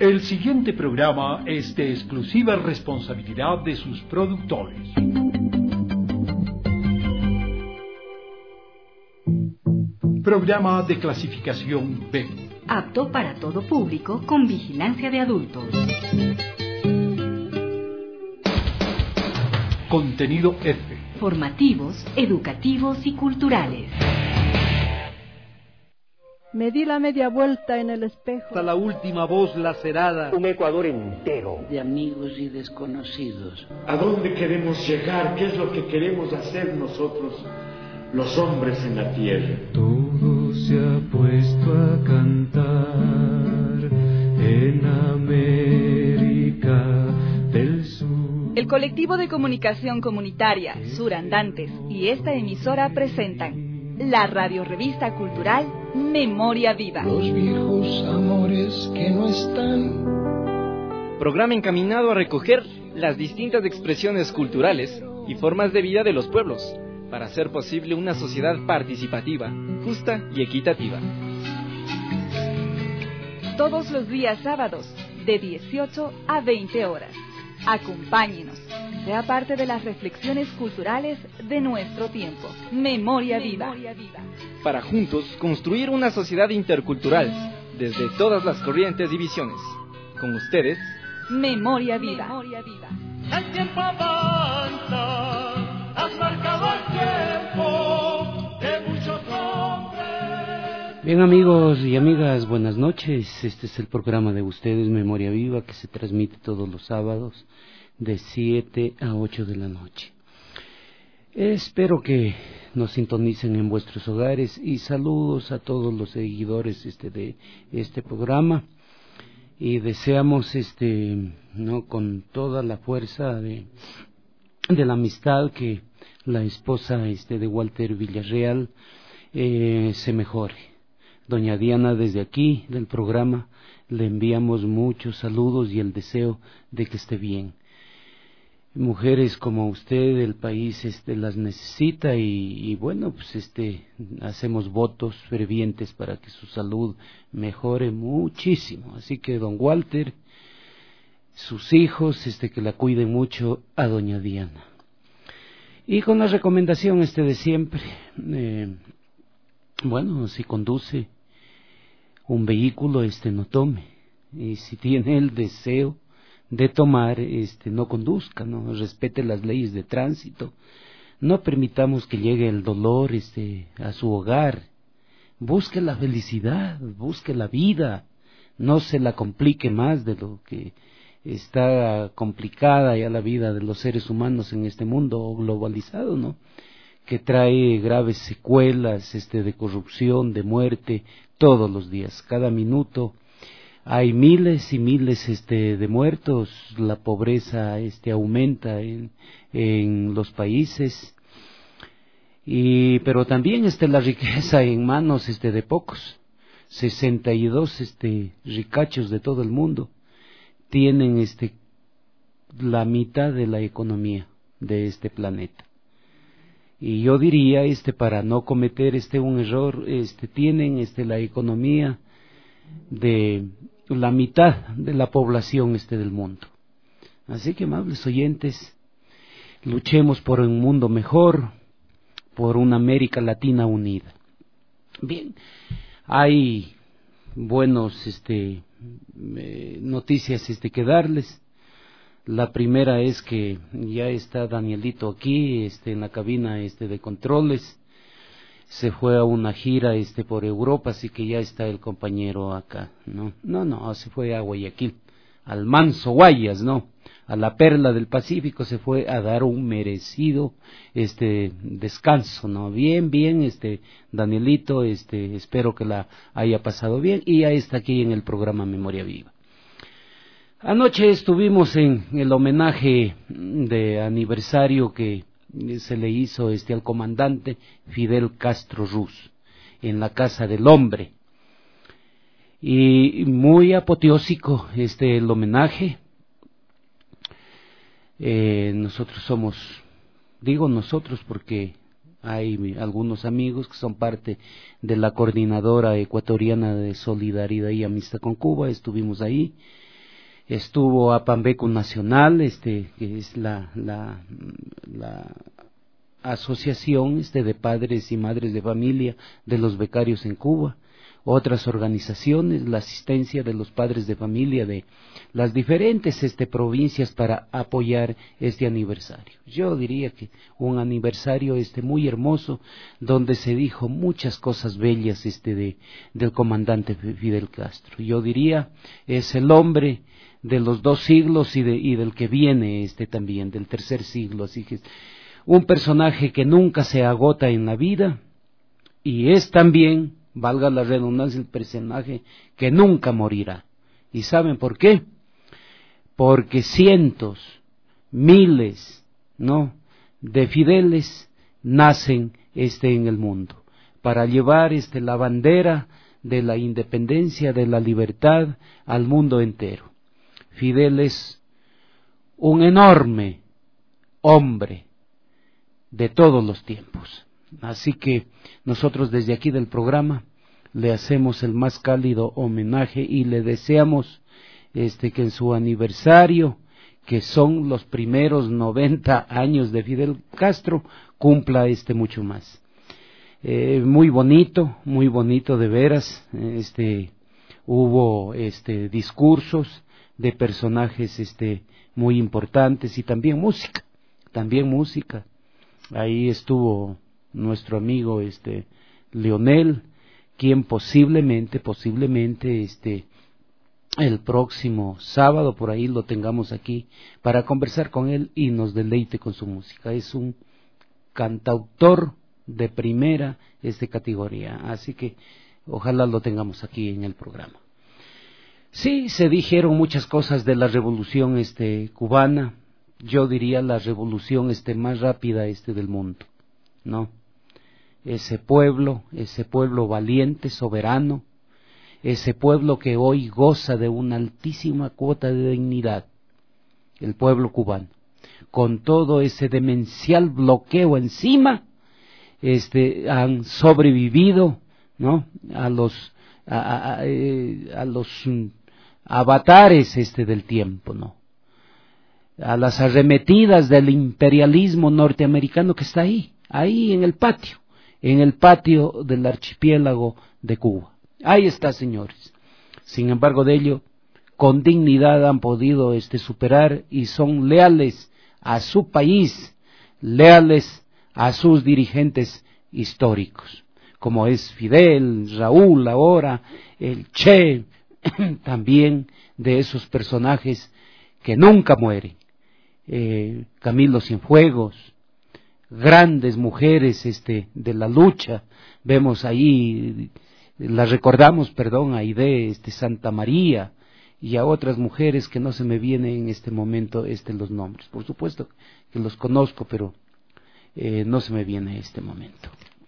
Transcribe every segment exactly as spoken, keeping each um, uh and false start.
El siguiente programa es de exclusiva responsabilidad de sus productores. Programa de clasificación B. Apto para todo público con vigilancia de adultos. Contenido F. Formativos, educativos y culturales. Me di la media vuelta en el espejo. Hasta la última voz lacerada. Un Ecuador entero. De amigos y desconocidos. ¿A dónde queremos llegar? ¿Qué es lo que queremos hacer nosotros, los hombres en la tierra? Todo se ha puesto a cantar en América del Sur. El colectivo de comunicación comunitaria Surandantes y esta emisora presentan la radiorevista cultural Memoria Viva. Los viejos amores que no están. Programa encaminado a recoger las distintas expresiones culturales y formas de vida de los pueblos, para hacer posible una sociedad participativa, justa y equitativa. Todos los días sábados, de dieciocho a veinte horas. Acompáñenos, sea parte de las reflexiones culturales de nuestro tiempo. Memoria Viva. Para juntos construir una sociedad intercultural, desde todas las corrientes y visiones. Con ustedes, Memoria Viva. El tiempo avanza, has marcado el tiempo de muchos hombres. Bien, amigos y amigas, buenas noches. Este es el programa de ustedes, Memoria Viva, que se transmite todos los sábados de siete a ocho de la noche. Espero que nos sintonicen en vuestros hogares y saludos a todos los seguidores este de este programa. Y deseamos este no con toda la fuerza de, de la amistad que la esposa este de Walter Villarreal eh, se mejore. Doña Diana, desde aquí del programa le enviamos muchos saludos y el deseo de que esté bien. Mujeres como usted, el país este las necesita y, y bueno, pues este hacemos votos fervientes para que su salud mejore muchísimo. Así que don Walter, sus hijos, este que la cuiden mucho a doña Diana. Y con la recomendación este de siempre, eh, bueno, si conduce un vehículo, este no tome, y si tiene el deseo de tomar, este no conduzca, no respete las leyes de tránsito, no permitamos que llegue el dolor este a su hogar, busque la felicidad, busque la vida, no se la complique más de lo que está complicada ya la vida de los seres humanos en este mundo globalizado, ¿no? Que trae graves secuelas este de corrupción, de muerte todos los días, cada minuto. Hay miles y miles este de muertos, la pobreza este aumenta en, en los países, y pero también este la riqueza en manos este de pocos. sesenta y dos este ricachos de todo el mundo tienen este la mitad de la economía de este planeta. Y yo diría este para no cometer este un error, este tienen este la economía de la mitad de la población este del mundo. Así que, amables oyentes, luchemos por un mundo mejor, por una América Latina unida. Bien, hay buenos este eh, noticias este que darles. La primera es que ya está Danielito aquí este en la cabina este de controles. Se fue a una gira este por Europa, así que ya está el compañero acá, ¿no? No, no, se fue a Guayaquil, al Manso Guayas, ¿no? A la perla del Pacífico se fue a dar un merecido este descanso, ¿no? Bien, bien, este Danielito, este espero que la haya pasado bien y ya está aquí en el programa Memoria Viva. Anoche estuvimos en el homenaje de aniversario que se le hizo este al comandante Fidel Castro Ruz en la Casa del Hombre, y muy apoteósico este el homenaje. Eh, nosotros somos, digo nosotros porque hay algunos amigos que son parte de la Coordinadora Ecuatoriana de Solidaridad y Amistad con Cuba, estuvimos ahí estuvo Apambeco Nacional, este, que es la, la, la asociación este, de padres y madres de familia de los becarios en Cuba, otras organizaciones, la asistencia de los padres de familia de las diferentes este, provincias para apoyar este aniversario. Yo diría que un aniversario este, muy hermoso, donde se dijo muchas cosas bellas este, de, del comandante Fidel Castro. Yo diría, es el hombre de los dos siglos y, de, y del que viene este también, del tercer siglo, así que es un personaje que nunca se agota en la vida, y es también, valga la redundancia, el personaje que nunca morirá. ¿Y saben por qué? Porque cientos, miles, ¿no?, de Fideles nacen este en el mundo para llevar este la bandera de la independencia, de la libertad al mundo entero. Fidel es un enorme hombre de todos los tiempos. Así que nosotros desde aquí del programa le hacemos el más cálido homenaje y le deseamos este que en su aniversario, que son los primeros noventa años de Fidel Castro, cumpla este mucho más. Eh, muy bonito, muy bonito de veras. Este hubo este discursos de personajes este muy importantes y también música, también música. Ahí estuvo nuestro amigo este Leonel, quien posiblemente, posiblemente este el próximo sábado por ahí lo tengamos aquí para conversar con él y nos deleite con su música. Es un cantautor de primera este categoría, así que ojalá lo tengamos aquí en el programa. Sí, se dijeron muchas cosas de la revolución este cubana. Yo diría la revolución este más rápida este del mundo, ¿no? Ese pueblo, ese pueblo valiente, soberano, ese pueblo que hoy goza de una altísima cuota de dignidad, el pueblo cubano, con todo ese demencial bloqueo encima, este, han sobrevivido, ¿no?, a los a, a, a, a los um, avatares este del tiempo, ¿no?, a las arremetidas del imperialismo norteamericano que está ahí, ahí en el patio, en el patio del archipiélago de Cuba. Ahí está, señores. Sin embargo de ello, con dignidad han podido este superar y son leales a su país, leales a sus dirigentes históricos, como es Fidel, Raúl ahora, el Che, también de esos personajes que nunca mueren. Eh, Camilo Cienfuegos, grandes mujeres este de la lucha, vemos ahí, las recordamos, perdón, a Aide este, Santa María y a otras mujeres que no se me vienen en este momento este los nombres. Por supuesto que los conozco, pero eh, no se me viene este momento.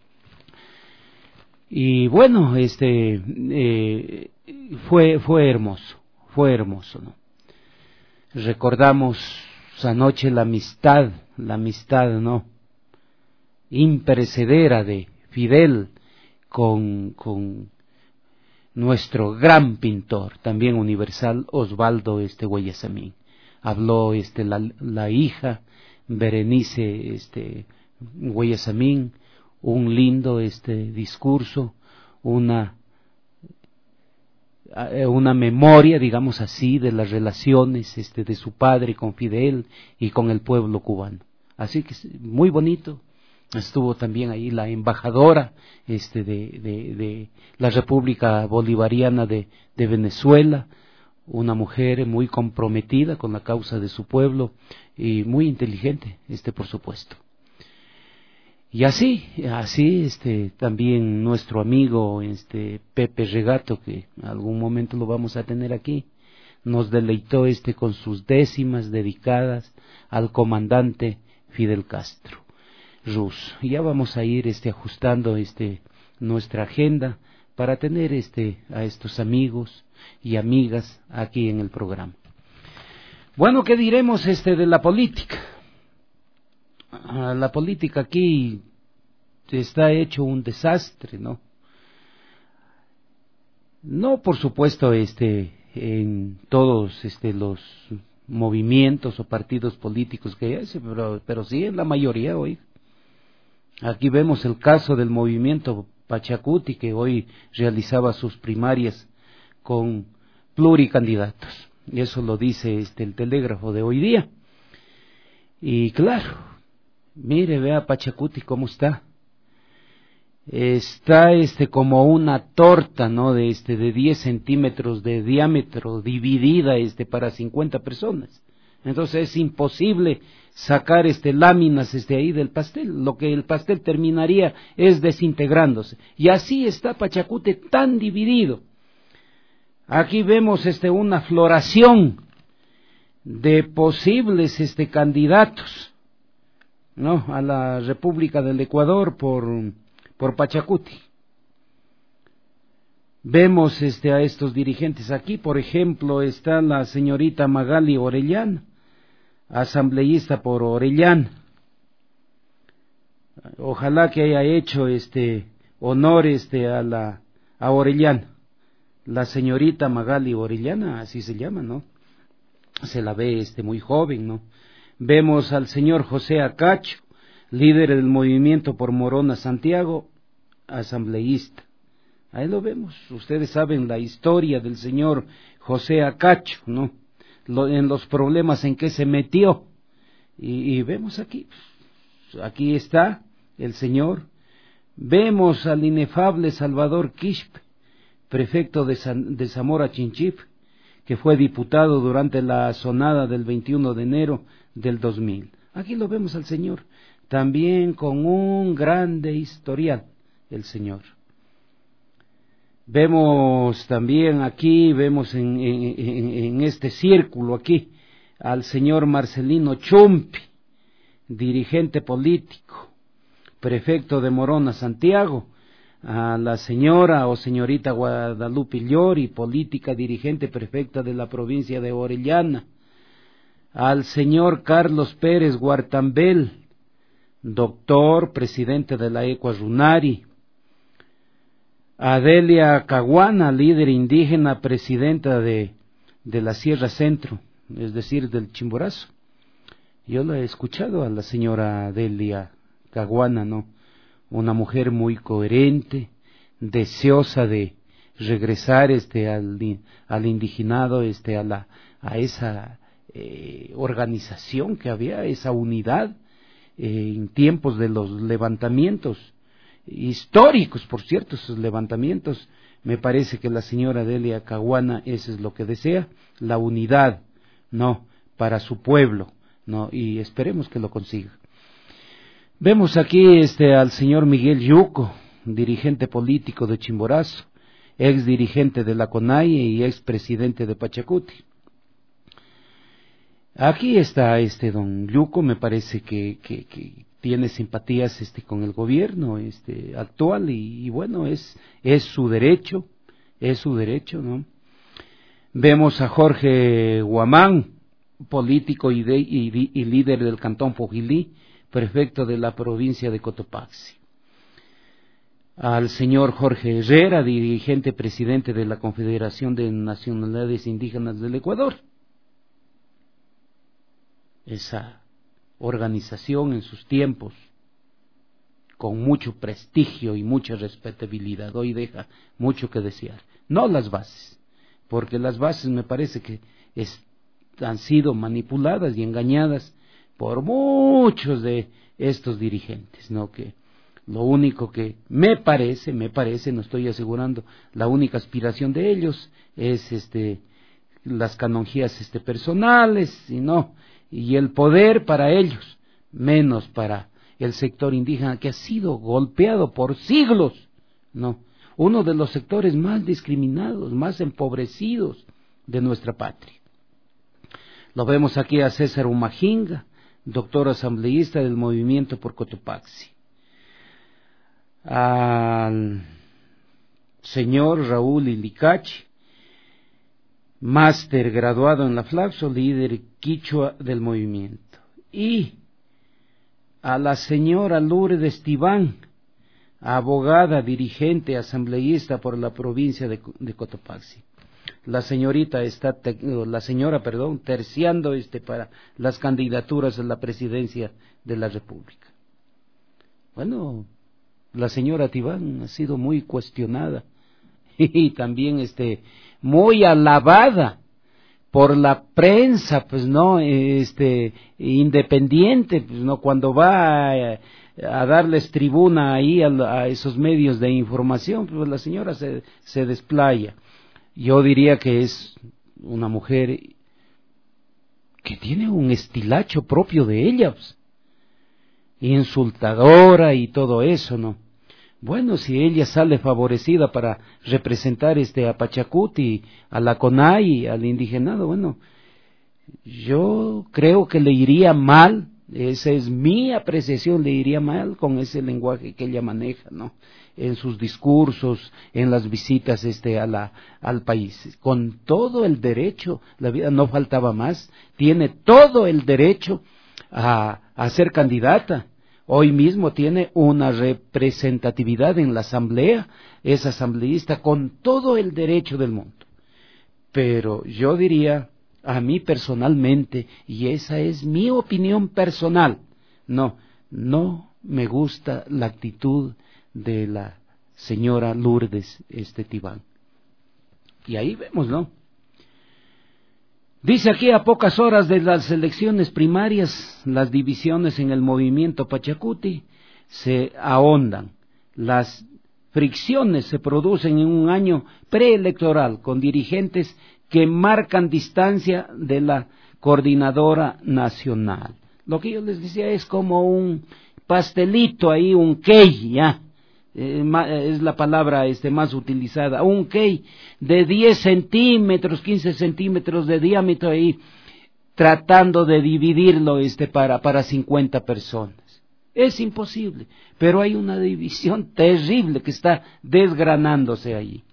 Y bueno, este eh, fue fue hermoso, fue hermoso, ¿no? Recordamos anoche la amistad, la amistad, ¿no?, imperecedera de Fidel con, con nuestro gran pintor, también universal, Osvaldo este Guayasamín. Habló este la, la hija Berenice este Guayasamín, un lindo este discurso, una una memoria, digamos así, de las relaciones este de su padre con Fidel y con el pueblo cubano. Así que muy bonito. Estuvo también ahí la embajadora este de, de, de la República Bolivariana de, de Venezuela, una mujer muy comprometida con la causa de su pueblo y muy inteligente, este por supuesto. Y así, así este también nuestro amigo este Pepe Regato, que en algún momento lo vamos a tener aquí, nos deleitó este con sus décimas dedicadas al comandante Fidel Castro Ruz. Ya vamos a ir este ajustando este nuestra agenda para tener este a estos amigos y amigas aquí en el programa. Bueno, ¿qué diremos este de la política? La política aquí está hecho un desastre, ¿no? No, por supuesto, este en todos este, los movimientos o partidos políticos que hay, pero, pero sí en la mayoría hoy. Aquí vemos el caso del movimiento Pachacuti, que hoy realizaba sus primarias con pluricandidatos, y eso lo dice este, el telégrafo de hoy día. Y claro, mire, vea Pachacuti cómo está. Está este como una torta, ¿no? De este de diez centímetros de diámetro, dividida este para cincuenta personas. Entonces es imposible sacar este láminas este ahí del pastel. Lo que el pastel terminaría es desintegrándose. Y así está Pachacuti tan dividido. Aquí vemos este una floración de posibles este candidatos, ¿no? A la República del Ecuador por por Pachacuti. Vemos este a estos dirigentes aquí, por ejemplo, está la señorita Magali Orellana, asambleísta por Orellana. Ojalá que haya hecho este honor este a la a Orellana. La señorita Magali Orellana, así se llama, ¿no? Se la ve este muy joven, ¿no? Vemos al señor José Acacho, líder del movimiento por Morona Santiago, asambleísta. Ahí lo vemos. Ustedes saben la historia del señor José Acacho, ¿no? Lo, en los problemas en que se metió. Y, y vemos aquí, aquí está el señor. Vemos al inefable Salvador Quispe, prefecto de, San, de Zamora Chinchip, que fue diputado durante la sonada del veintiuno de enero del dos mil. Aquí lo vemos al señor, también con un grande historial, el señor. Vemos también aquí, vemos en, en, en, en este círculo aquí, al señor Marcelino Chumpi, dirigente político, prefecto de Morona Santiago, a la señora o señorita Guadalupe Llori, política dirigente prefecta de la provincia de Orellana, al señor Carlos Pérez Guartambel, doctor, presidente de la Ecua Runari, a Delia Caguana, líder indígena, presidenta de, de la Sierra Centro, es decir, del Chimborazo. Yo la he escuchado a la señora Delia Caguana, ¿no? Una mujer muy coherente, deseosa de regresar este al, al indigenado, este a la a esa eh, organización que había, esa unidad eh, en tiempos de los levantamientos históricos, por cierto, esos levantamientos. Me parece que la señora Delia Caguana eso es lo que desea, la unidad, no, para su pueblo, no, y esperemos que lo consiga. Vemos aquí este al señor Miguel Yuco, dirigente político de Chimborazo, ex dirigente de la CONAIE y ex presidente de Pachacuti. Aquí está este don Yuco, me parece que, que, que tiene simpatías este con el gobierno este actual y, y bueno, es es su derecho, es su derecho, ¿no? Vemos a Jorge Guamán, político y, de, y, y líder del cantón Fojilí, prefecto de la provincia de Cotopaxi. Al señor Jorge Herrera, dirigente presidente de la Confederación de Nacionalidades Indígenas del Ecuador. Esa organización en sus tiempos, con mucho prestigio y mucha respetabilidad, hoy deja mucho que desear. No las bases, porque las bases me parece que es, han sido manipuladas y engañadas por muchos de estos dirigentes, ¿no? Que lo único que me parece, me parece, no estoy asegurando, la única aspiración de ellos es este las canonjías este personales, y no, y el poder para ellos, menos para el sector indígena que ha sido golpeado por siglos, ¿no? Uno de los sectores más discriminados, más empobrecidos de nuestra patria. Lo vemos aquí a César Humajinga, doctor asambleísta del movimiento por Cotopaxi. Al señor Raúl Ilicachi, máster graduado en la Flaxo, líder quichua del movimiento. Y a la señora Lourdes Tibán, abogada, dirigente, asambleísta por la provincia de, de Cotopaxi. la señorita está, te, la señora, perdón, terciando este para las candidaturas a la presidencia de la República. Bueno, la señora Tibán ha sido muy cuestionada y también este muy alabada por la prensa, pues no, este independiente, pues no, cuando va a, a darles tribuna ahí a, a esos medios de información, pues la señora se, se desplaya. Yo diría que es una mujer que tiene un estilacho propio de ella, pues, insultadora y todo eso, ¿no? Bueno, si ella sale favorecida para representar este a Pachacuti, a la CONAI, al indigenado, bueno, yo creo que le iría mal, esa es mi apreciación, le iría mal con ese lenguaje que ella maneja, ¿no? En sus discursos, en las visitas este a la al país, con todo el derecho, la vida no faltaba más, tiene todo el derecho a, a ser candidata. Hoy mismo tiene una representatividad en la asamblea, es asambleísta con todo el derecho del mundo. Pero yo diría, a mí personalmente, y esa es mi opinión personal, no, no me gusta la actitud de la señora Lourdes este Tibán. Y ahí vemos, ¿no? Dice aquí, a pocas horas de las elecciones primarias, las divisiones en el movimiento Pachacuti se ahondan. Las fricciones se producen en un año preelectoral con dirigentes que marcan distancia de la coordinadora nacional. Lo que yo les decía es como un pastelito ahí, un cake, ya. Eh, es la palabra este, más utilizada, un cake de diez centímetros, quince centímetros de diámetro ahí, tratando de dividirlo este, para, para cincuenta personas. Es imposible, pero hay una división terrible que está desgranándose allí.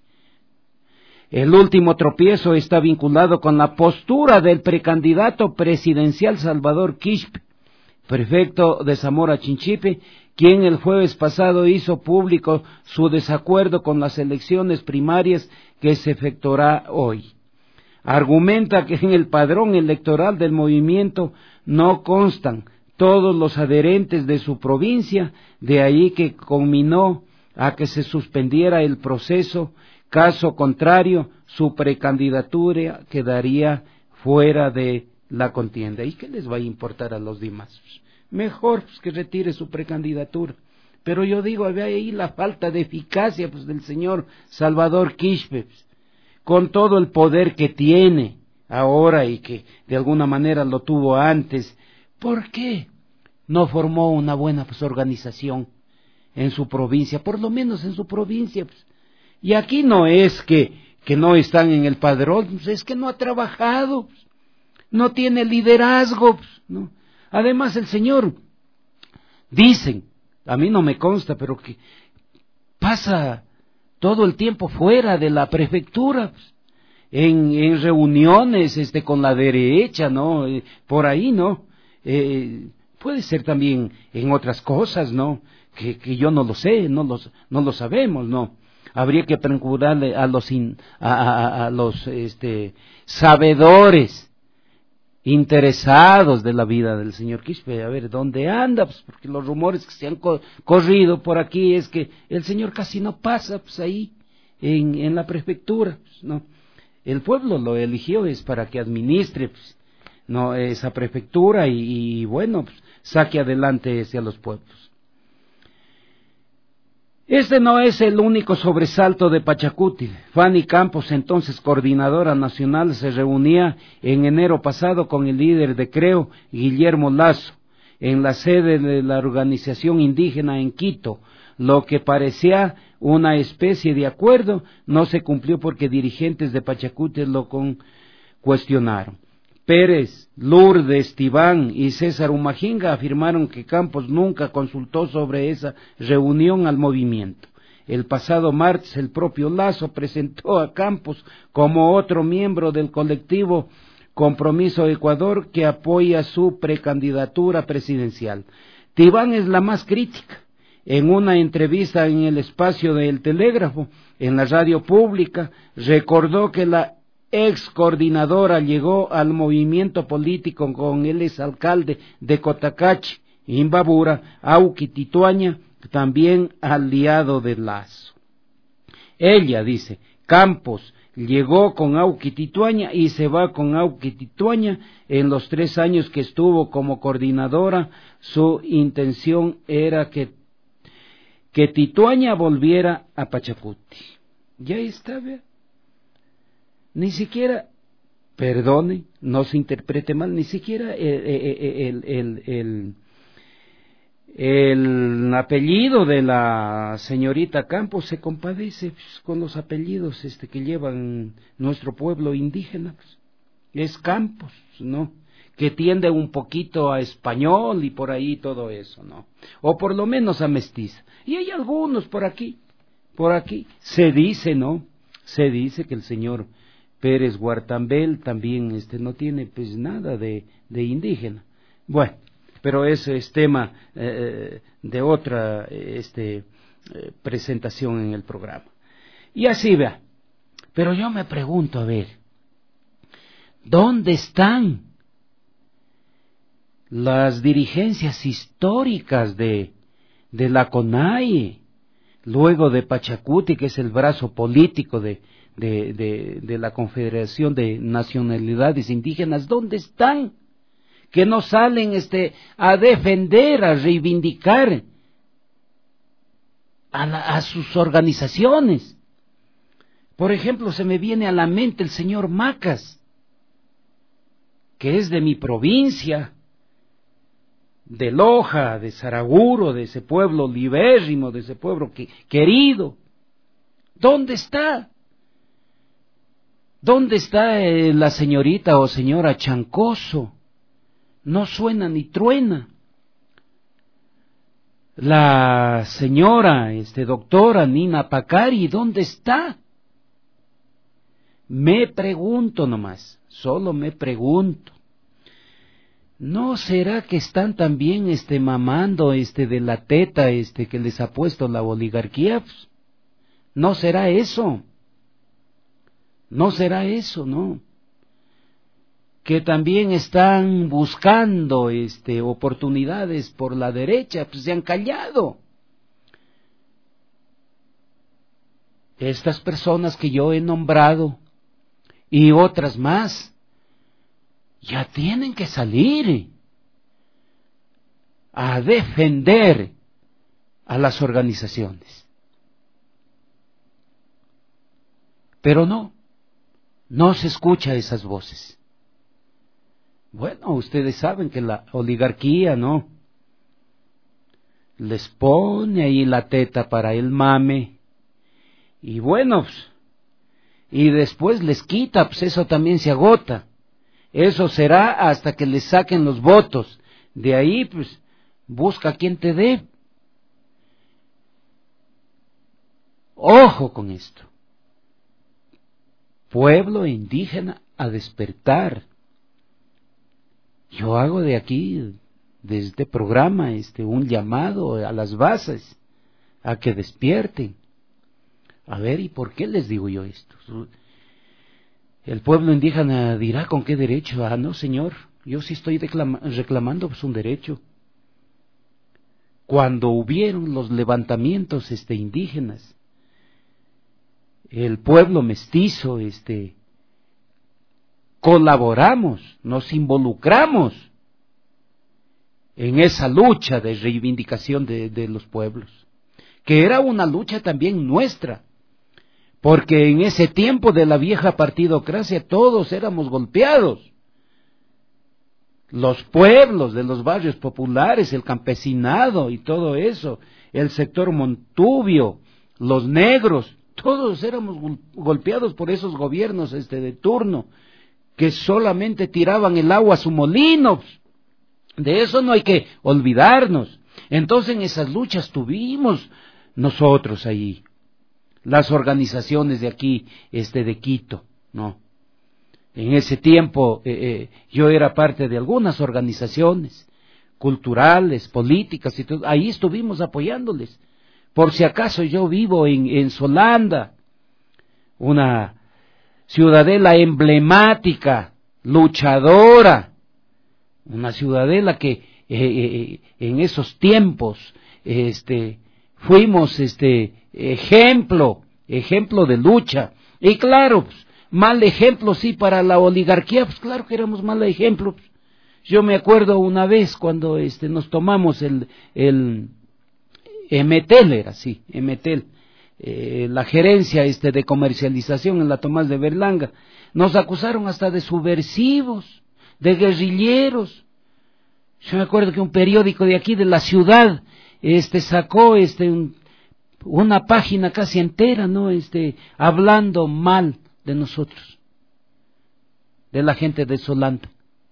El último tropiezo está vinculado con la postura del precandidato presidencial Salvador Quispe, prefecto de Zamora Chinchipe, quien el jueves pasado hizo público su desacuerdo con las elecciones primarias que se efectuará hoy. Argumenta que en el padrón electoral del movimiento no constan todos los adherentes de su provincia, de ahí que conminó a que se suspendiera el proceso, caso contrario su precandidatura quedaría fuera de la contienda. ¿Y qué les va a importar a los demás? Mejor pues, que retire su precandidatura. Pero yo digo, ve ahí la falta de eficacia pues, del señor Salvador Quispe, pues, con todo el poder que tiene ahora y que de alguna manera lo tuvo antes. ¿Por qué no formó una buena pues, organización en su provincia? Por lo menos en su provincia. Pues. Y aquí no es que, que no están en el padrón, pues, es que no ha trabajado, pues, no tiene liderazgo, pues, ¿no? Además el señor, dicen, a mí no me consta, pero que pasa todo el tiempo fuera de la prefectura, pues, en, en reuniones este, con la derecha, ¿no? Eh, por ahí, ¿no? Eh, puede ser también en otras cosas, ¿no? Que, que yo no lo sé, no, los, no lo sabemos, ¿no? Habría que procurarle a los, in, a, a, a los este, sabedores, interesados de la vida del señor Quispe, a ver dónde anda, pues porque los rumores que se han co corrido por aquí es que el señor casi no pasa pues ahí en, en la prefectura, pues, no, el pueblo lo eligió es para que administre pues, no esa prefectura y, y bueno pues, saque adelante hacia los pueblos. Este no es el único sobresalto de Pachacuti. Fanny Campos, entonces coordinadora nacional, se reunía en enero pasado con el líder de Creo, Guillermo Lazo, en la sede de la organización indígena en Quito. Lo que parecía una especie de acuerdo no se cumplió porque dirigentes de Pachacuti lo con cuestionaron. Pérez, Lourdes, Tibán y César Humajinga afirmaron que Campos nunca consultó sobre esa reunión al movimiento. El pasado martes el propio Lazo presentó a Campos como otro miembro del colectivo Compromiso Ecuador que apoya su precandidatura presidencial. Tibán es la más crítica. En una entrevista en el espacio del Telégrafo, en la radio pública, recordó que la ex coordinadora, llegó al movimiento político con el exalcalde de Cotacachi, Imbabura, Auqui Tituaña, también aliado de Lazo. Ella dice, Campos llegó con Auqui Tituaña y se va con Auqui Tituaña. En los tres años que estuvo como coordinadora, su intención era que, que Tituaña volviera a Pachacuti. Ya está, vea. Ni siquiera, perdone, no se interprete mal, ni siquiera el, el, el, el, el apellido de la señorita Campos se compadece pues, con los apellidos este, que llevan nuestro pueblo indígena. Pues. Es Campos, ¿no? Que tiende un poquito a español y por ahí todo eso, ¿no? O por lo menos a mestiza. Y hay algunos por aquí, por aquí. Se dice, ¿no? Se dice que el señor Pérez Guartambel también este, no tiene pues nada de, de indígena. Bueno, pero eso es tema eh, de otra este, eh, presentación en el programa. Y así vea. Pero yo me pregunto, a ver, ¿dónde están las dirigencias históricas de, de la CONAIE, luego de Pachacuti, que es el brazo político de De, de, de la Confederación de Nacionalidades Indígenas? ¿Dónde están? Que no salen este, a defender, a reivindicar a, la, a sus organizaciones. Por ejemplo, se me viene a la mente el señor Macas, que es de mi provincia, de Loja, de Saraguro, de ese pueblo libérrimo, de ese pueblo que, querido. ¿Dónde está? ¿Dónde está eh, la señorita o señora Chancoso? No suena ni truena. La señora, este, doctora Nina Pacari, ¿dónde está? Me pregunto nomás, solo me pregunto. ¿No será que están también este, mamando este, de la teta este, que les ha puesto la oligarquía? ¿No será eso? No será eso, ¿no? Que también están buscando este, oportunidades por la derecha, pues se han callado. Estas personas que yo he nombrado y otras más, ya tienen que salir a defender a las organizaciones. Pero no. No se escucha esas voces. Bueno, ustedes saben que la oligarquía, ¿no? Les pone ahí la teta para el mame. Y bueno, pues, y después les quita, pues eso también se agota. Eso será hasta que les saquen los votos. De ahí, pues, busca quien te dé. Ojo con esto. Pueblo indígena a despertar. Yo hago de aquí, de este programa, este, un llamado a las bases, a que despierten. A ver, ¿y por qué les digo yo esto? El pueblo indígena dirá, ¿con qué derecho? Ah, no, señor, yo sí estoy reclama- reclamando pues, un derecho. Cuando hubieron los levantamientos este, indígenas, el pueblo mestizo, este, colaboramos, nos involucramos en esa lucha de reivindicación de, de los pueblos, que era una lucha también nuestra, porque en ese tiempo de la vieja partidocracia todos éramos golpeados. Los pueblos de los barrios populares, el campesinado y todo eso, el sector montubio, los negros, todos éramos golpeados por esos gobiernos este de turno, que solamente tiraban el agua a su molino. De eso no hay que olvidarnos. Entonces en esas luchas tuvimos nosotros ahí, las organizaciones de aquí, este de Quito, ¿no? En ese tiempo eh, eh, yo era parte de algunas organizaciones culturales, políticas y todo, ahí estuvimos apoyándoles. Por si acaso yo vivo en, en Solanda, una ciudadela emblemática, luchadora, una ciudadela que eh, eh, en esos tiempos este, fuimos este, ejemplo, ejemplo de lucha. Y claro, pues, mal ejemplo sí para la oligarquía, pues claro que éramos mal ejemplo. Yo me acuerdo una vez cuando este, nos tomamos el, el Emetel, era así, Emetel, eh, la gerencia este, de comercialización en la Tomás de Berlanga, nos acusaron hasta de subversivos, de guerrilleros. Yo me acuerdo que un periódico de aquí de la ciudad este, sacó este, un, una página casi entera, ¿no? Este, hablando mal de nosotros, de la gente de Solanta.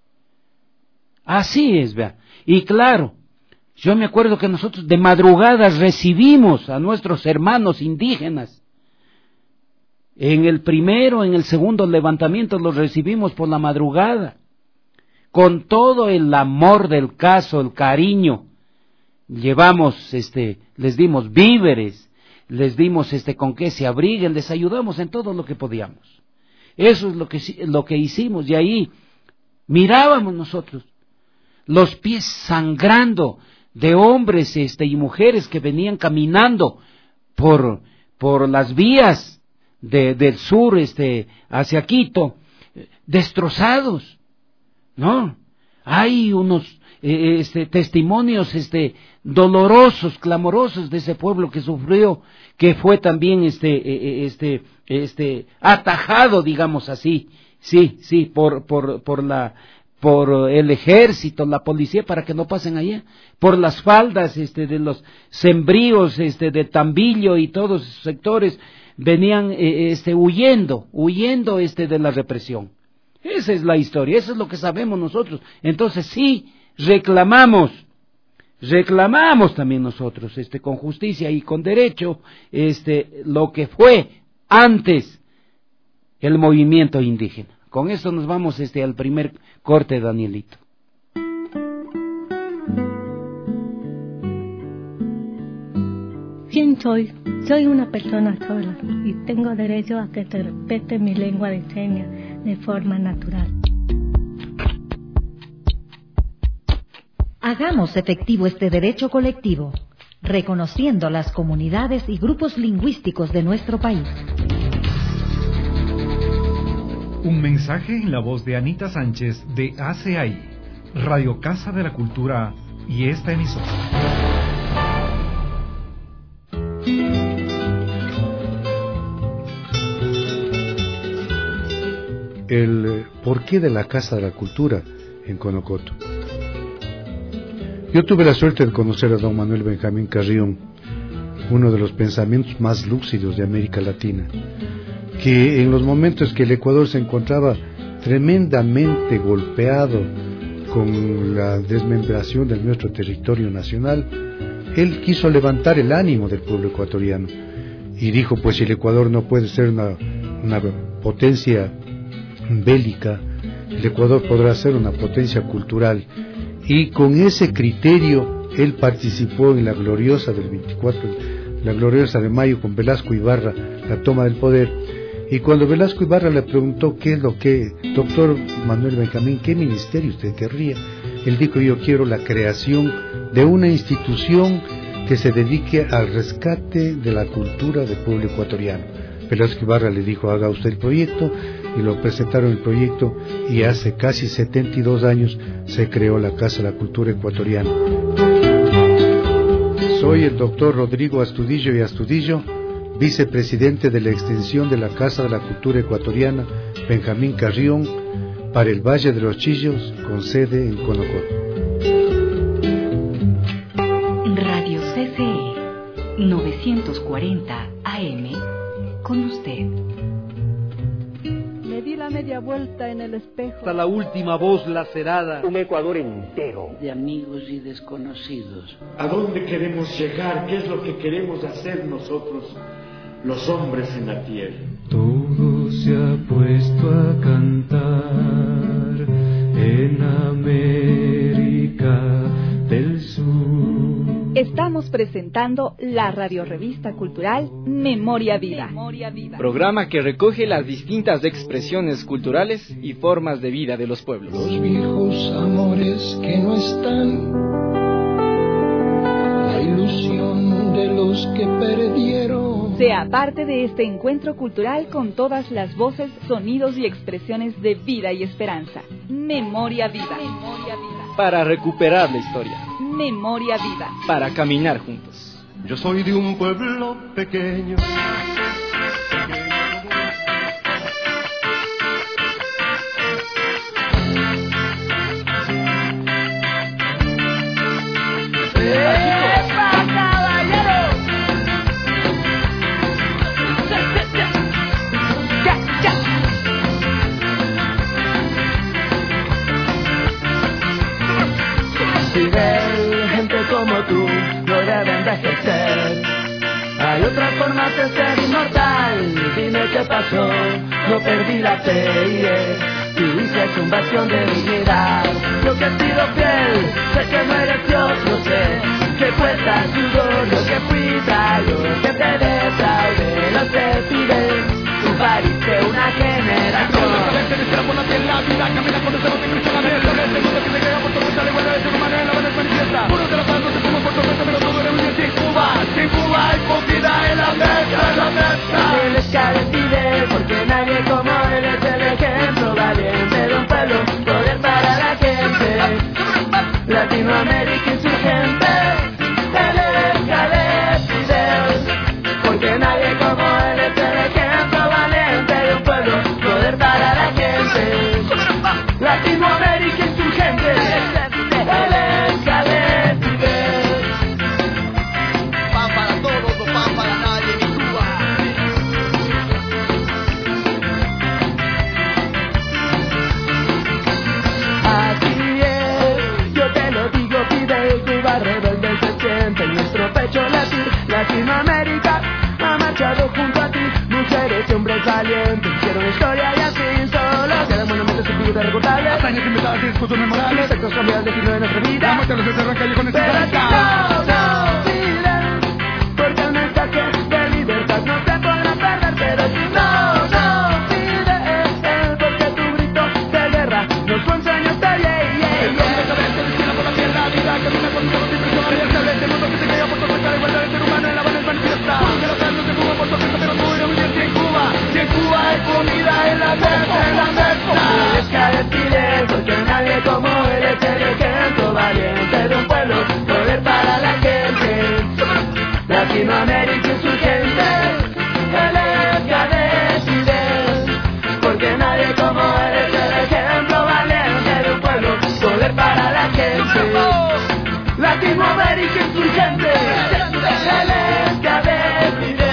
Así es, vea. Y claro, yo me acuerdo que nosotros de madrugada recibimos a nuestros hermanos indígenas. En el primero, en el segundo levantamiento los recibimos por la madrugada, con todo el amor del caso, el cariño. Llevamos, este, les dimos víveres, les dimos, este, con qué se abriguen, les ayudamos en todo lo que podíamos. Eso es lo que lo que hicimos, y ahí mirábamos nosotros los pies sangrando de hombres, este, y mujeres que venían caminando por por las vías de, del sur, este, hacia Quito, destrozados. No, hay unos eh, este, testimonios este, dolorosos, clamorosos de ese pueblo que sufrió, que fue también este, eh, este, este, atajado, digamos así, sí, sí, por, por, por la, por el ejército, la policía, para que no pasen allá, por las faldas este, de los sembríos este, de Tambillo y todos esos sectores, venían eh, este, huyendo, huyendo este, de la represión. Esa es la historia, eso es lo que sabemos nosotros. Entonces sí, reclamamos, reclamamos también nosotros, este, con justicia y con derecho, este, lo que fue antes el movimiento indígena. Con esto nos vamos, este, al primer corte, Danielito. ¿Quién soy? Soy una persona sola y tengo derecho a que se respete mi lengua de señas de forma natural. Hagamos efectivo este derecho colectivo, reconociendo las comunidades y grupos lingüísticos de nuestro país. Un mensaje en la voz de Anita Sánchez de A C A I, Radio Casa de la Cultura y esta emisora. El porqué de la Casa de la Cultura en Conocoto. Yo tuve la suerte de conocer a don Manuel Benjamín Carrión, uno de los pensamientos más lúcidos de América Latina, que en los momentos que el Ecuador se encontraba tremendamente golpeado con la desmembración de nuestro territorio nacional, él quiso levantar el ánimo del pueblo ecuatoriano y dijo, pues si el Ecuador no puede ser una, una potencia bélica, el Ecuador podrá ser una potencia cultural, y con ese criterio él participó en la gloriosa del veinticuatro, la gloriosa de mayo, con Velasco Ibarra, la toma del poder. Y cuando Velasco Ibarra le preguntó qué es lo que, doctor Manuel Benjamín, qué ministerio usted querría, él dijo, yo quiero la creación de una institución que se dedique al rescate de la cultura del pueblo ecuatoriano. Velasco Ibarra le dijo, haga usted el proyecto, y lo presentaron el proyecto, y hace casi setenta y dos años se creó la Casa de la Cultura Ecuatoriana. Soy el doctor Rodrigo Astudillo y Astudillo, vicepresidente de la extensión de la Casa de la Cultura Ecuatoriana Benjamín Carrión para el Valle de los Chillos, con sede en Conocoto. Radio C C E novecientos cuarenta A M, con usted. Me di la media vuelta en el espejo. Hasta la última voz lacerada. Un Ecuador entero. De amigos y desconocidos. ¿A dónde queremos llegar? ¿Qué es lo que queremos hacer nosotros, los hombres en la tierra? Todo se ha puesto a cantar en América del Sur. Estamos presentando la radiorevista cultural Memoria Viva. Programa que recoge las distintas expresiones culturales y formas de vida de los pueblos. Los viejos amores que no están, la ilusión de los que perdieron. Sea parte de este encuentro cultural con todas las voces, sonidos y expresiones de vida y esperanza. Memoria Viva. Memoria Viva. Para recuperar la historia. Memoria Viva. Para caminar juntos. Yo soy de un pueblo pequeño. Gente como tú no debe envejecer. Hay otras formas de ser inmortal. Dime qué pasó, no perdí la fe. Yeah. Tu hija es un bastión de dignidad. Yo que he sido fiel, sé que no eres Dios, no sé que cuesta sudor, lo que fui lo que te defraudé, no te pide. Tú pariste una generación. Uno de los bandos se fuma por tormenta, pero todo era un día sin Cuba. Sin Cuba hay comida en la mesa, en la mesa. Él es que decide, porque nadie como él es el ejemplo valiente de un pueblo, poder para la gente. Latinoamérica insurgente, él es que decide, porque nadie como él es el ejemplo valiente de un pueblo, poder para la gente. Latinoamérica insurgente, él es que Latinoamérica ha marchado junto a ti, mujeres y hombres valientes, hicieron historia y así solo quedan monumentos en vivo de recordables. Hazañas inventadas y discursos memorables. Sectos cambiados de destino de nuestra vida. La muerte de los encerró en calle con esta pero no, no, olviden, porque el mensaje de libertad no se podrá perder. Pero si no, no, olviden, porque tu grito de guerra no fue un sueño serio. El hombre cabeza desfila por la tierra, la vida camina con todos sin presión abierta. De este mundo que se crea por tormenta, la igualdad del ser humano en la buena es manifiesta. Uno de los bandos se fuma por tormenta, pero todo era un día sin Cuba. Sin Cuba hay comida en la mesa, en la mesa. Es que decide, porque nadie como él es el ejemplo valiente de un pueblo, poder para la gente. Latinoamérica insurgente, él es que decide, porque nadie como él es el ejemplo valiente de un pueblo, poder para la gente. Latinoamérica insurgente, él es que decide.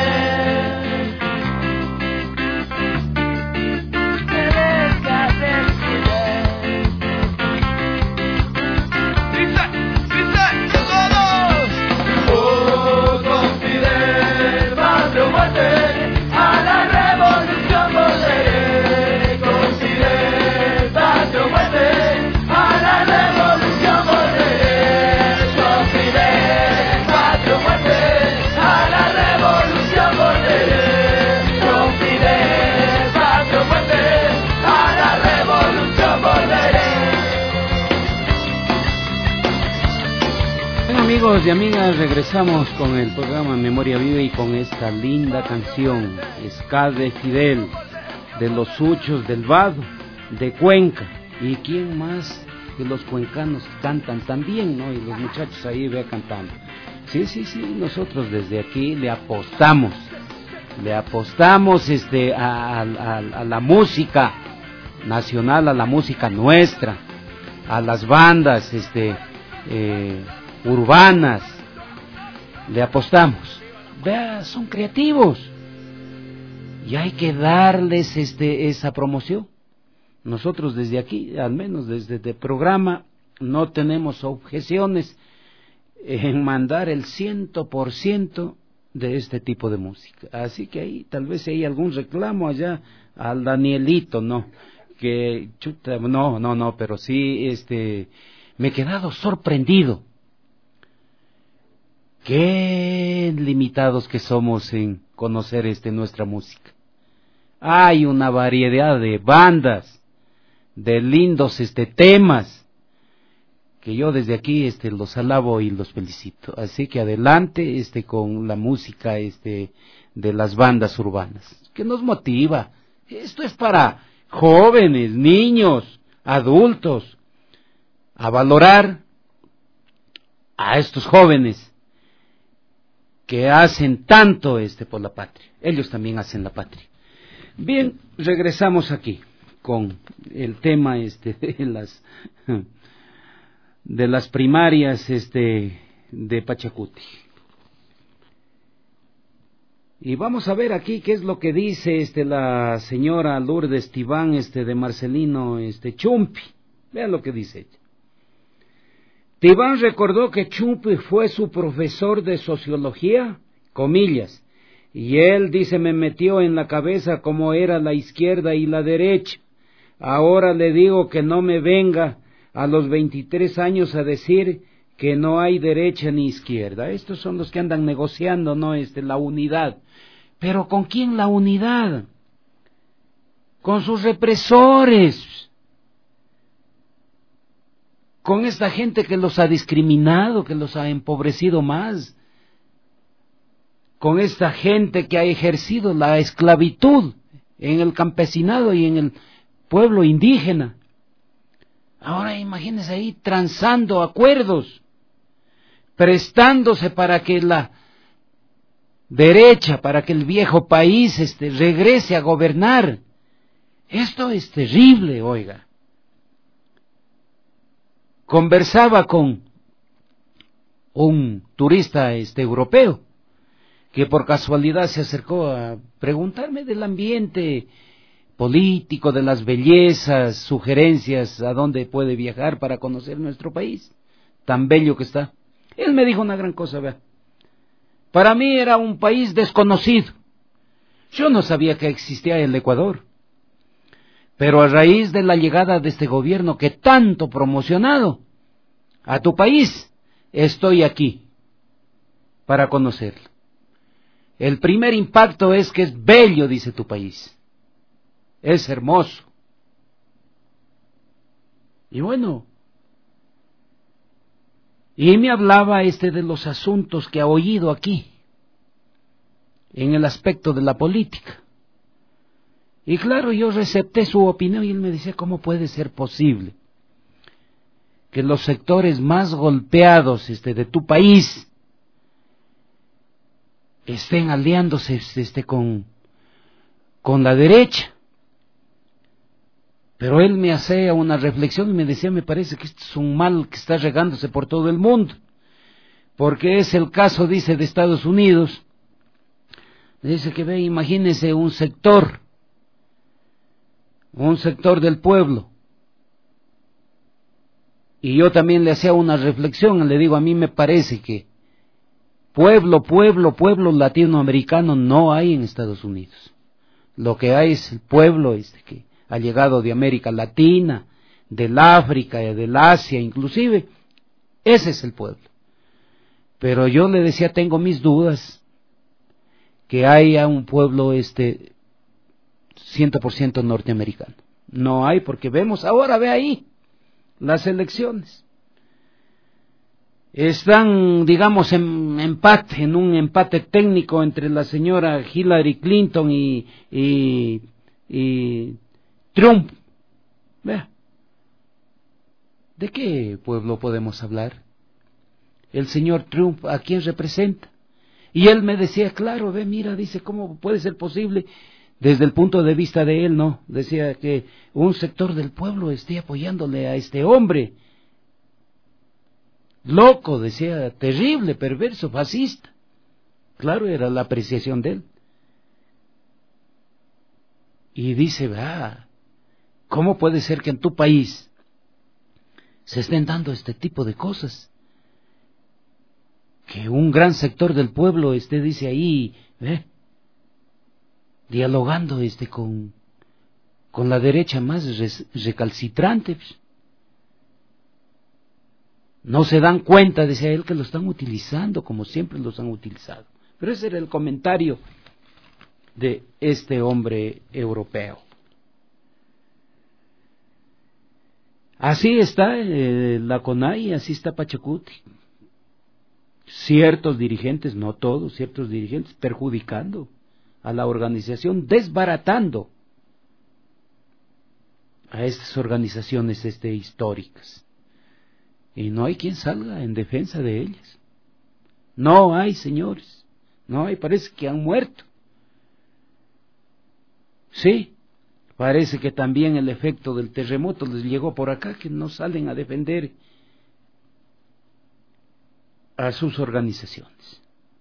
A la revolución volveré, con Fidel, patria muerte. A la revolución volveré, con Fidel, patria muerte. A la revolución volveré, con Fidel, patria muerte. A la revolución volveré. Bueno, amigos y amigas, regresamos con el programa Memoria Viva y con esta linda canción, Ska de Fidel, de los Suchos del Vado, de Cuenca. ¿Y quién más de los cuencanos cantan también, no? Y los muchachos ahí ve cantando. Sí, sí, sí, nosotros desde aquí le apostamos, le apostamos este a, a, a la música nacional, a la música nuestra, a las bandas este eh, urbanas, le apostamos. Vea, son creativos y hay que darles este esa promoción. Nosotros desde aquí, al menos desde el programa, no tenemos objeciones en mandar el ciento por ciento de este tipo de música. Así que ahí tal vez hay algún reclamo allá al Danielito, no, que chuta, no, no, no, pero sí, este, me he quedado sorprendido. qué limitados que somos en conocer este nuestra música. Hay una variedad de bandas, de lindos este temas, que yo desde aquí este los alabo y los felicito. Así que adelante este con la música este de las bandas urbanas, que nos motiva. Esto es para jóvenes, niños, adultos, a valorar a estos jóvenes que hacen tanto este por la patria. Ellos también hacen la patria. Bien, regresamos aquí con el tema este de las de las primarias este de Pachacuti. Y vamos a ver aquí qué es lo que dice este la señora Lourdes Tibán este de Marcelino este Chumpi. Vean lo que dice ella. Tibán recordó que Chumpi fue su profesor de sociología, comillas, y él dice me metió en la cabeza cómo era la izquierda y la derecha. Ahora le digo que no me venga a los veintitrés años a decir que no hay derecha ni izquierda. Estos son los que andan negociando, ¿no? Este, la unidad. ¿Pero con quién la unidad? Con sus represores. Con esta gente que los ha discriminado, que los ha empobrecido más. Con esta gente que ha ejercido la esclavitud en el campesinado y en el pueblo indígena. Ahora imagínense ahí transando acuerdos, prestándose para que la derecha, para que el viejo país este, regrese a gobernar. Esto es terrible, oiga. Conversaba con un turista este, europeo, que por casualidad se acercó a preguntarme del ambiente político, de las bellezas, sugerencias a dónde puede viajar para conocer nuestro país, tan bello que está. Él me dijo una gran cosa, vea. Para mí era un país desconocido. Yo no sabía que existía el Ecuador. Pero a raíz de la llegada de este gobierno que tanto promocionado a tu país, estoy aquí para conocerlo. El primer impacto es que es bello, dice tu país. Es hermoso. Y bueno, y me hablaba este de los asuntos que ha oído aquí, en el aspecto de la política. Y claro, yo recepté su opinión y él me decía, ¿cómo puede ser posible que los sectores más golpeados este, de tu país estén aliándose este, con, con la derecha? Pero él me hacía una reflexión y me decía, me parece que esto es un mal que está regándose por todo el mundo, porque es el caso, dice, de Estados Unidos. Dice que ve, imagínese un sector, un sector del pueblo, y yo también le hacía una reflexión, le digo, a mí me parece que pueblo, pueblo, pueblo latinoamericano no hay en Estados Unidos. Lo que hay es el pueblo este que ha llegado de América Latina, del África, del Asia, inclusive, ese es el pueblo. Pero yo le decía, tengo mis dudas, que haya un pueblo este, cien por ciento norteamericano. No hay, porque vemos, ahora ve ahí, las elecciones. Están, digamos, en empate, en un empate técnico entre la señora Hillary Clinton y, y, y Trump. Vea, ¿de qué pueblo podemos hablar? El señor Trump, ¿a quién representa? Y él me decía, claro, ve, mira, dice, ¿cómo puede ser posible? Desde el punto de vista de él, no, decía que un sector del pueblo esté apoyándole a este hombre. Loco, decía, terrible, perverso, fascista. Claro, era la apreciación de él. Y dice, ah, ¿cómo puede ser que en tu país se estén dando este tipo de cosas? Que un gran sector del pueblo esté, dice ahí, ¿eh? dialogando este con, con la derecha más res, recalcitrante. No se dan cuenta, decía él, que lo están utilizando como siempre los han utilizado. Pero ese era el comentario de este hombre europeo. Así está eh, la CONAI, así está Pachacuti. Ciertos dirigentes, no todos, ciertos dirigentes perjudicando a la organización, desbaratando a estas organizaciones este, históricas. Y no hay quien salga en defensa de ellas. No hay, señores. No hay, parece que han muerto. Sí, parece que también el efecto del terremoto les llegó por acá, que no salen a defender a sus organizaciones.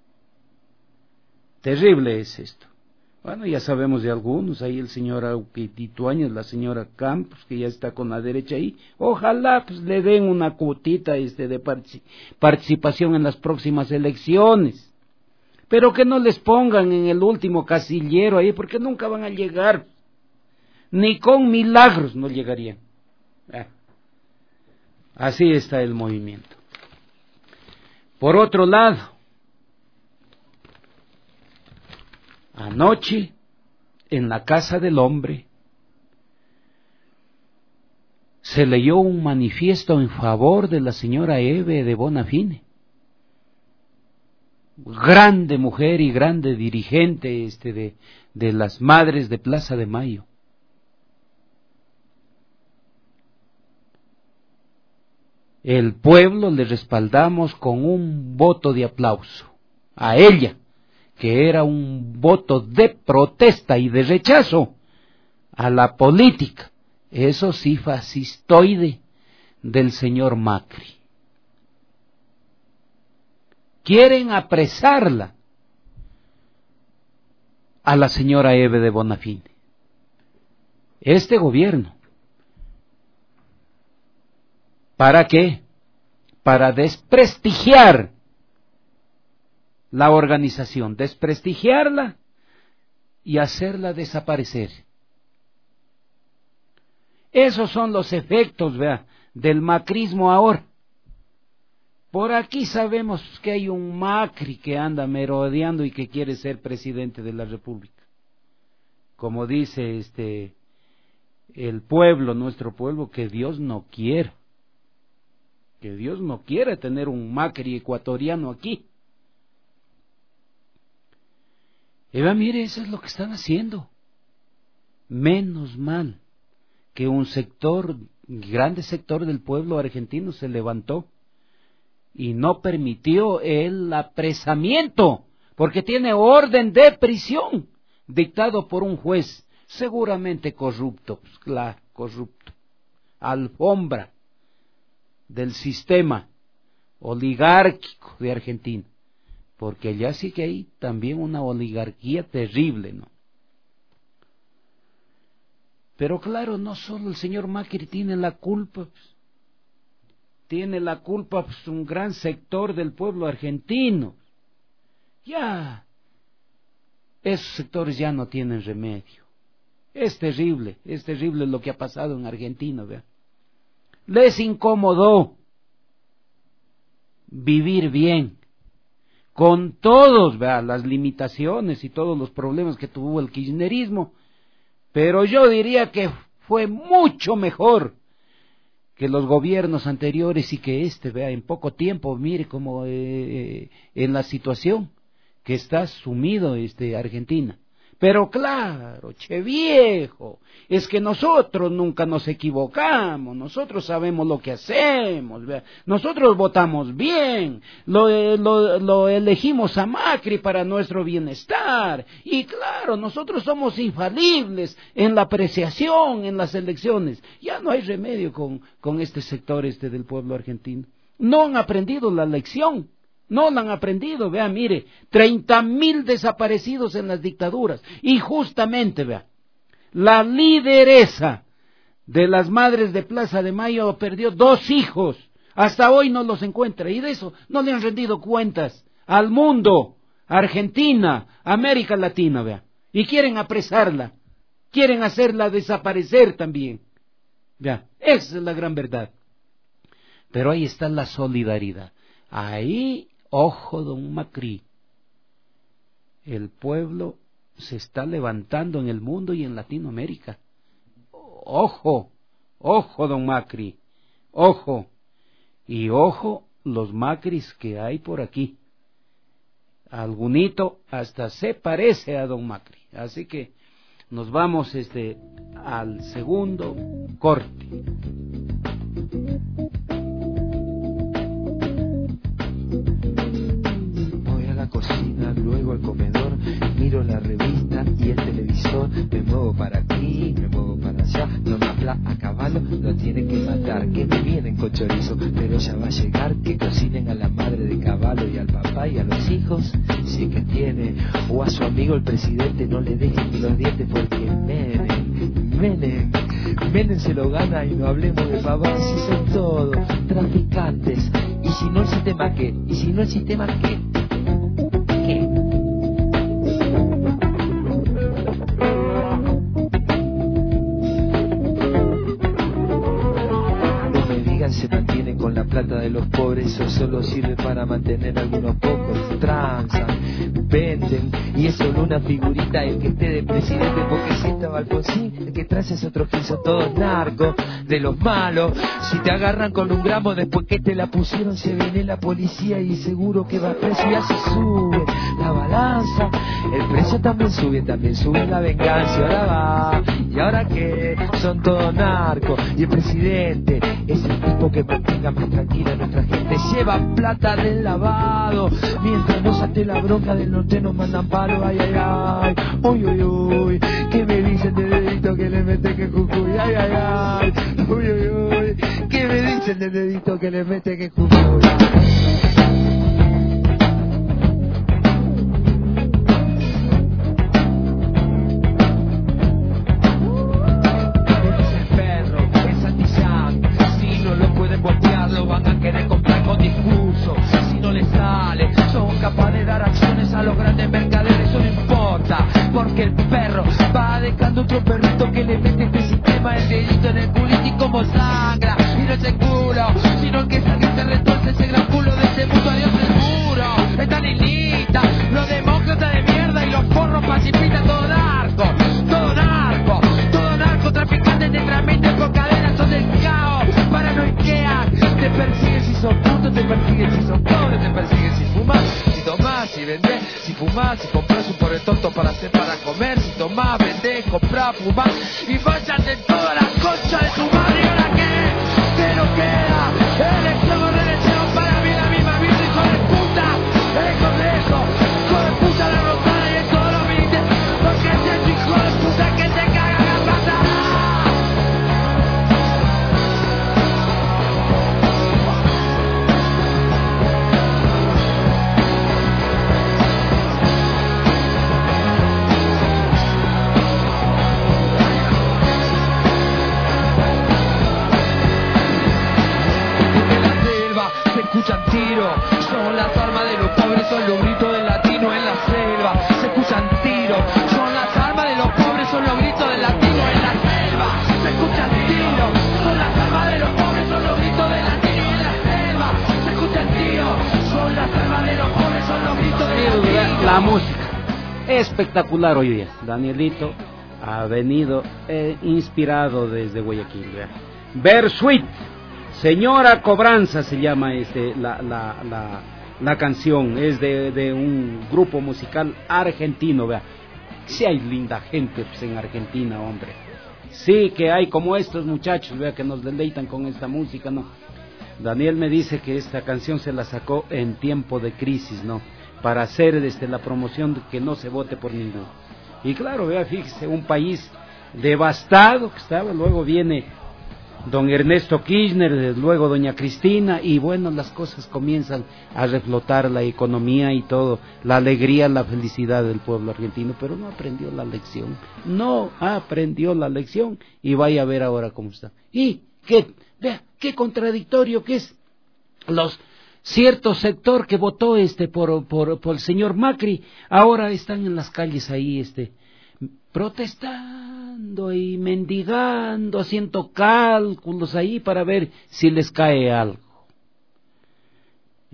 Terrible es esto. Bueno, ya sabemos de algunos, ahí el señor Auquitituañez, la señora Campos, que ya está con la derecha ahí, ojalá pues le den una cuotita este, de participación en las próximas elecciones, pero que no les pongan en el último casillero ahí, porque nunca van a llegar, ni con milagros no llegarían. Ah, así está el movimiento. Por otro lado, anoche, en la Casa del Hombre, se leyó un manifiesto en favor de la señora Eve de Bonafine, grande mujer y grande dirigente este de, de las Madres de Plaza de Mayo. El pueblo le respaldamos con un voto de aplauso a ella, que era un voto de protesta y de rechazo a la política, eso sí, fascistoide del señor Macri. Quieren apresarla a la señora Eve de Bonafine. Este gobierno. ¿Para qué? Para desprestigiar la organización, desprestigiarla y hacerla desaparecer. Esos son los efectos, vea, del macrismo ahora. Por aquí sabemos que hay un Macri que anda merodeando y que quiere ser presidente de la República. Como dice este el pueblo, nuestro pueblo, que Dios no quiera. Que Dios no quiere tener un Macri ecuatoriano aquí. Y va, mire, eso es lo que están haciendo. Menos mal que un sector, grande sector del pueblo argentino se levantó y no permitió el apresamiento, porque tiene orden de prisión dictado por un juez, seguramente corrupto, pues claro, corrupto, alfombra del sistema oligárquico de Argentina, porque allá sí que hay también una oligarquía terrible, ¿no? Pero claro, no solo el señor Macri tiene la culpa, pues, tiene la culpa pues, un gran sector del pueblo argentino. Ya, esos sectores ya no tienen remedio. Es terrible, es terrible lo que ha pasado en Argentina, ¿verdad? Les incomodó vivir bien, con todos, ¿verdad?, las limitaciones y todos los problemas que tuvo el kirchnerismo, pero yo diría que fue mucho mejor que los gobiernos anteriores y que este, vea, en poco tiempo, mire cómo eh, en la situación que está sumido este Argentina. Pero claro, che viejo, es que nosotros nunca nos equivocamos, nosotros sabemos lo que hacemos, ¿vea? Nosotros votamos bien, lo, lo, lo elegimos a Macri para nuestro bienestar, y claro, nosotros somos infalibles en la apreciación, en las elecciones. Ya no hay remedio con, con este sector este del pueblo argentino. No han aprendido la lección. No la han aprendido, vea, mire, treinta mil desaparecidos en las dictaduras, y justamente, vea, la lideresa de las Madres de Plaza de Mayo perdió dos hijos, hasta hoy no los encuentra, y de eso no le han rendido cuentas al mundo, Argentina, América Latina, vea, y quieren apresarla, quieren hacerla desaparecer también, vea, esa es la gran verdad. pero ahí está la solidaridad. Ahí, ojo, don Macri, el pueblo se está levantando en el mundo y en Latinoamérica. Ojo, ojo, don Macri, ojo, y ojo los Macris que hay por aquí. Algunito hasta se parece a don Macri. Así que nos vamos este al segundo corte. Voy a la cocina, luego al comedor, miro la revista y el televisor, me muevo para aquí, me muevo para allá, no me habla a caballo, lo tiene que matar, que me vienen con chorizo, pero ya va a llegar, que cocinen a la madre de caballo y al papá y a los hijos, si es que tiene, o a su amigo el presidente, no le dejen ni los dientes porque Menem, Menem, Menem se lo gana y no hablemos de papás, si son todos traficantes, y si no el sistema qué, y si no el sistema qué, ¿qué? Se mantienen con la plata de los pobres, eso solo sirve para mantener a algunos pocos, transan, venden, y es solo una figurita el que esté de presidente, porque si estaba Alfonsín, el que trae es otro que son todos narcos, de los malos, si te agarran con un gramo después que te la pusieron, se viene la policía y seguro que va a precio, y así sube la balanza, el precio también sube, también sube la venganza, y ahora va, y ahora que son todos narcos, y el presidente es el tipo que mantenga más tranquila a nuestra gente, lleva plata del lavado, mientras nos ate la bronca del norte nos mandan palo, ay, ay, ay, uy, uy, uy, que me dicen de dedito que le mete que Jujuy, ay, ay, ay, uy, uy, uy, que me dicen de dedito que le mete que Jujuy. La música espectacular hoy día. Danielito ha venido eh, inspirado desde Guayaquil. Bersuit, Señora Cobranza se llama este la la la, la canción, es de, de un grupo musical argentino. Vea, si hay linda gente pues, en Argentina, hombre. Sí que hay como estos muchachos, vea, que nos deleitan con esta música, ¿no? Daniel me dice que esta canción se la sacó en tiempo de crisis, ¿no? Para hacer desde la promoción de que no se vote por ninguno. Y claro, vea, fíjese, un país devastado que estaba, luego viene don Ernesto Kirchner, luego doña Cristina, y bueno, las cosas comienzan a reflotar, la economía y todo, la alegría, la felicidad del pueblo argentino, pero no aprendió la lección, no aprendió la lección, y vaya a ver ahora cómo está. Y, qué, vea, qué contradictorio que es los... cierto sector que votó este por, por, por el señor Macri, ahora están en las calles ahí este protestando y mendigando, haciendo cálculos ahí para ver si les cae algo.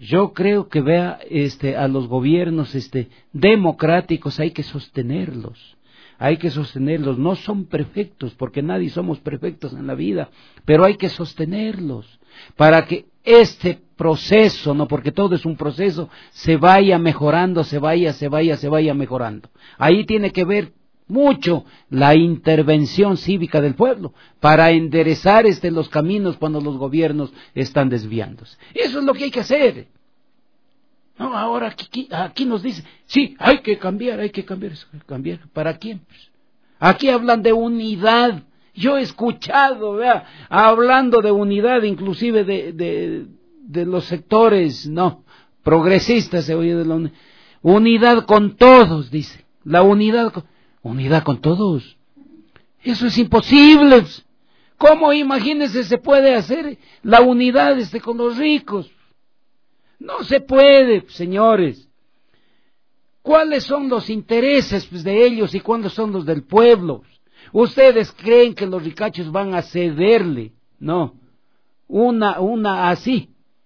Yo creo que vea este a los gobiernos este democráticos hay que sostenerlos. Hay que sostenerlos, no son perfectos, porque nadie somos perfectos en la vida, pero hay que sostenerlos para que este proceso, no, porque todo es un proceso, se vaya mejorando, se vaya, se vaya, se vaya mejorando. Ahí tiene que ver mucho la intervención cívica del pueblo para enderezar este los caminos cuando los gobiernos están desviándose. Eso es lo que hay que hacer. No, ahora aquí, aquí nos dice, sí, hay que cambiar, hay que cambiar, cambiar. ¿Para quién? Pues, aquí hablan de unidad. Yo he escuchado, vea, hablando de unidad, inclusive de, de, de los sectores, no, progresistas, se oye de la unidad. Unidad con todos, dice. La unidad con, unidad con todos. Eso es imposible. ¿Cómo, imagínense, se puede hacer la unidad este, con los ricos? No se puede, señores. ¿Cuáles son los intereses pues, de ellos y cuáles son los del pueblo? ¿Ustedes creen que los ricachos van a cederle? No. Una, una así.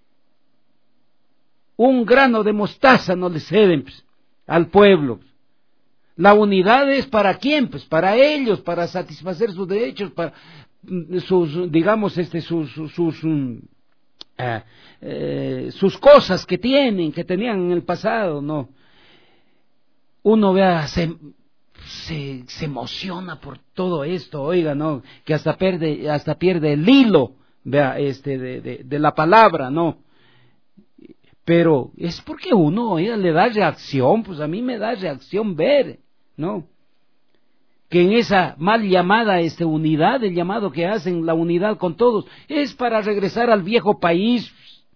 Un grano de mostaza no le ceden pues, al pueblo. La unidad es para quién, pues para ellos, para satisfacer sus derechos, para sus, digamos, este, sus, sus, sus um, Uh, eh, sus cosas que tienen, que tenían en el pasado, no. Uno vea, se, se, se emociona por todo esto, oiga, no, que hasta pierde, hasta pierde el hilo, vea, este, de, de, de la palabra, no. Pero es porque uno, oiga, le da reacción, pues a mí me da reacción ver, no. Que en esa mal llamada este, unidad, el llamado que hacen, la unidad con todos, es para regresar al viejo país,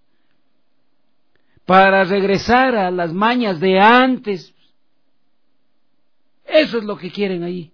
para regresar a las mañas de antes. Eso es lo que quieren ahí.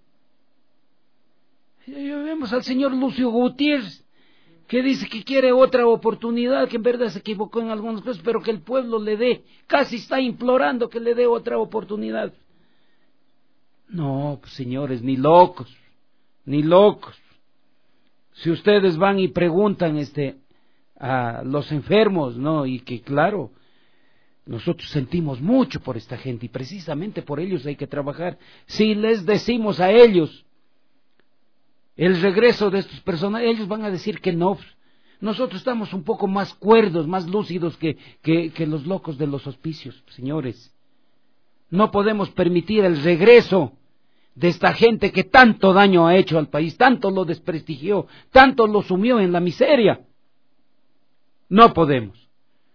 Y vemos al señor Lucio Gutiérrez, que dice que quiere otra oportunidad, que en verdad se equivocó en algunas cosas, pero que el pueblo le dé, casi está implorando que le dé otra oportunidad. No, pues, señores, ni locos, ni locos. Si ustedes van y preguntan este a los enfermos, no, y que claro, nosotros sentimos mucho por esta gente y precisamente por ellos hay que trabajar. Si les decimos a ellos el regreso de estos personajes, ellos van a decir que no. Nosotros estamos un poco más cuerdos, más lúcidos que, que, que los locos de los hospicios, señores. No podemos permitir el regreso de esta gente que tanto daño ha hecho al país, tanto lo desprestigió, tanto lo sumió en la miseria. No podemos.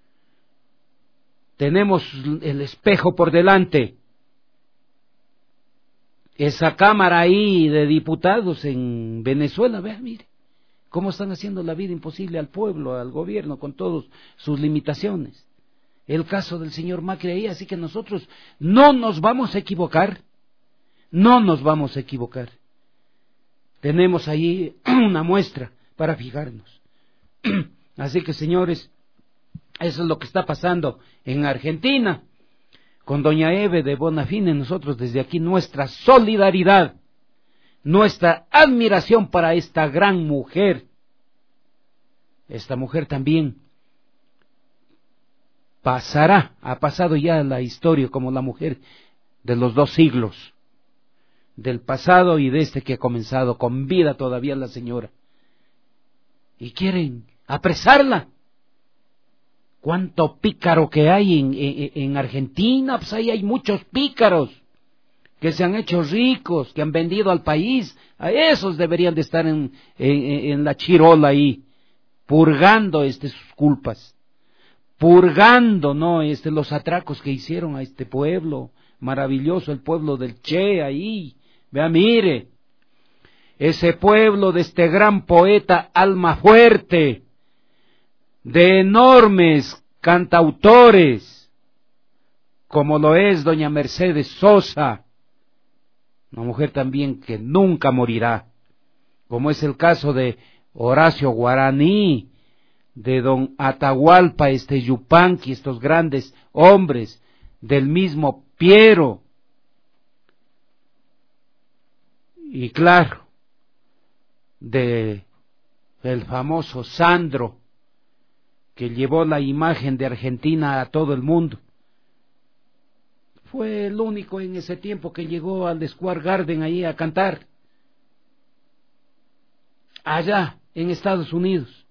Tenemos el espejo por delante. Esa cámara ahí de diputados en Venezuela, vea, mire, cómo están haciendo la vida imposible al pueblo, al gobierno, con todas sus limitaciones. El caso del señor Macri ahí, así que nosotros no nos vamos a equivocar, no nos vamos a equivocar. Tenemos ahí una muestra para fijarnos. Así que, señores, eso es lo que está pasando en Argentina. Con doña Eve de Bonafine, nosotros desde aquí nuestra solidaridad, nuestra admiración para esta gran mujer. Esta mujer también pasará, ha pasado ya la historia como la mujer de los dos siglos, del pasado y de este que ha comenzado, con vida todavía la señora. Y quieren apresarla. ¿Cuánto pícaro que hay en, en, en Argentina? Pues ahí hay muchos pícaros que se han hecho ricos, que han vendido al país. A esos deberían de estar en, en, en la chirola ahí, purgando este, sus culpas. Purgando, ¿no? Este, los atracos que hicieron a este pueblo maravilloso, el pueblo del Che ahí. Vea, mire, ese pueblo de este gran poeta Almafuerte, de enormes cantautores, como lo es doña Mercedes Sosa, una mujer también que nunca morirá, como es el caso de Horacio Guaraní, de don Atahualpa este Yupanqui, estos grandes hombres, del mismo Piero, y claro, de el famoso Sandro, que llevó la imagen de Argentina a todo el mundo. Fue el único en ese tiempo que llegó al Square Garden ahí a cantar, allá en Estados Unidos.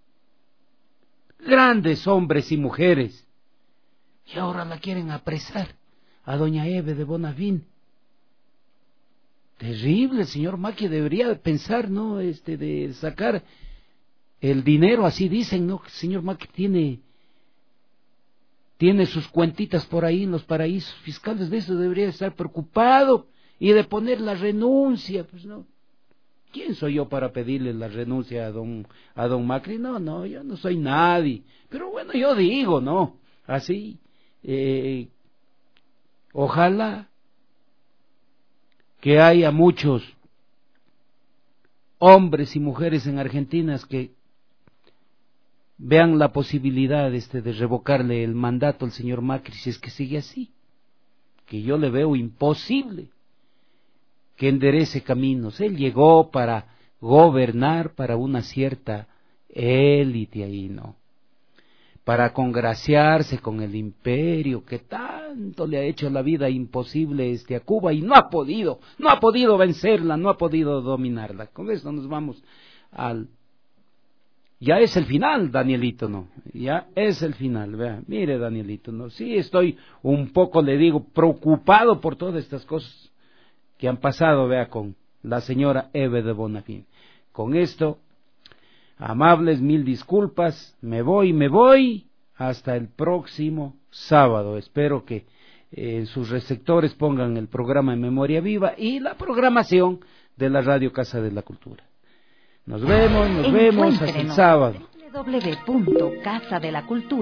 Grandes hombres y mujeres, y ahora la quieren apresar a doña Eve de Bonafín. Terrible, el señor Macri debería pensar, ¿no? Este, de sacar el dinero, así dicen, ¿no? Que el señor Macri tiene, tiene sus cuentitas por ahí en los paraísos fiscales, de eso debería estar preocupado, y de poner la renuncia, pues no. ¿Quién soy yo para pedirle la renuncia a don, a don Macri? No, no, yo no soy nadie. Pero bueno, yo digo, ¿no? Así, eh, ojalá que haya muchos hombres y mujeres en Argentina que vean la posibilidad este, de revocarle el mandato al señor Macri si es que sigue así, que yo le veo imposible que enderece caminos. Él llegó para gobernar para una cierta élite ahí, ¿no? Para congraciarse con el imperio que tanto le ha hecho la vida imposible este a Cuba, y no ha podido, no ha podido vencerla, no ha podido dominarla. Con esto nos vamos al... Ya es el final, Danielito, ¿no? Ya es el final, vea, mire, Danielito, ¿no? Sí estoy un poco, le digo, preocupado por todas estas cosas que han pasado, vea, con la señora Eve de Bonafín. Con esto, amables, mil disculpas, me voy, me voy, hasta el próximo sábado. Espero que eh, en sus receptores pongan el programa en Memoria Viva y la programación de la Radio Casa de la Cultura. Nos vemos, nos vemos hasta el sábado. doble u doble u doble u punto casa de la cultura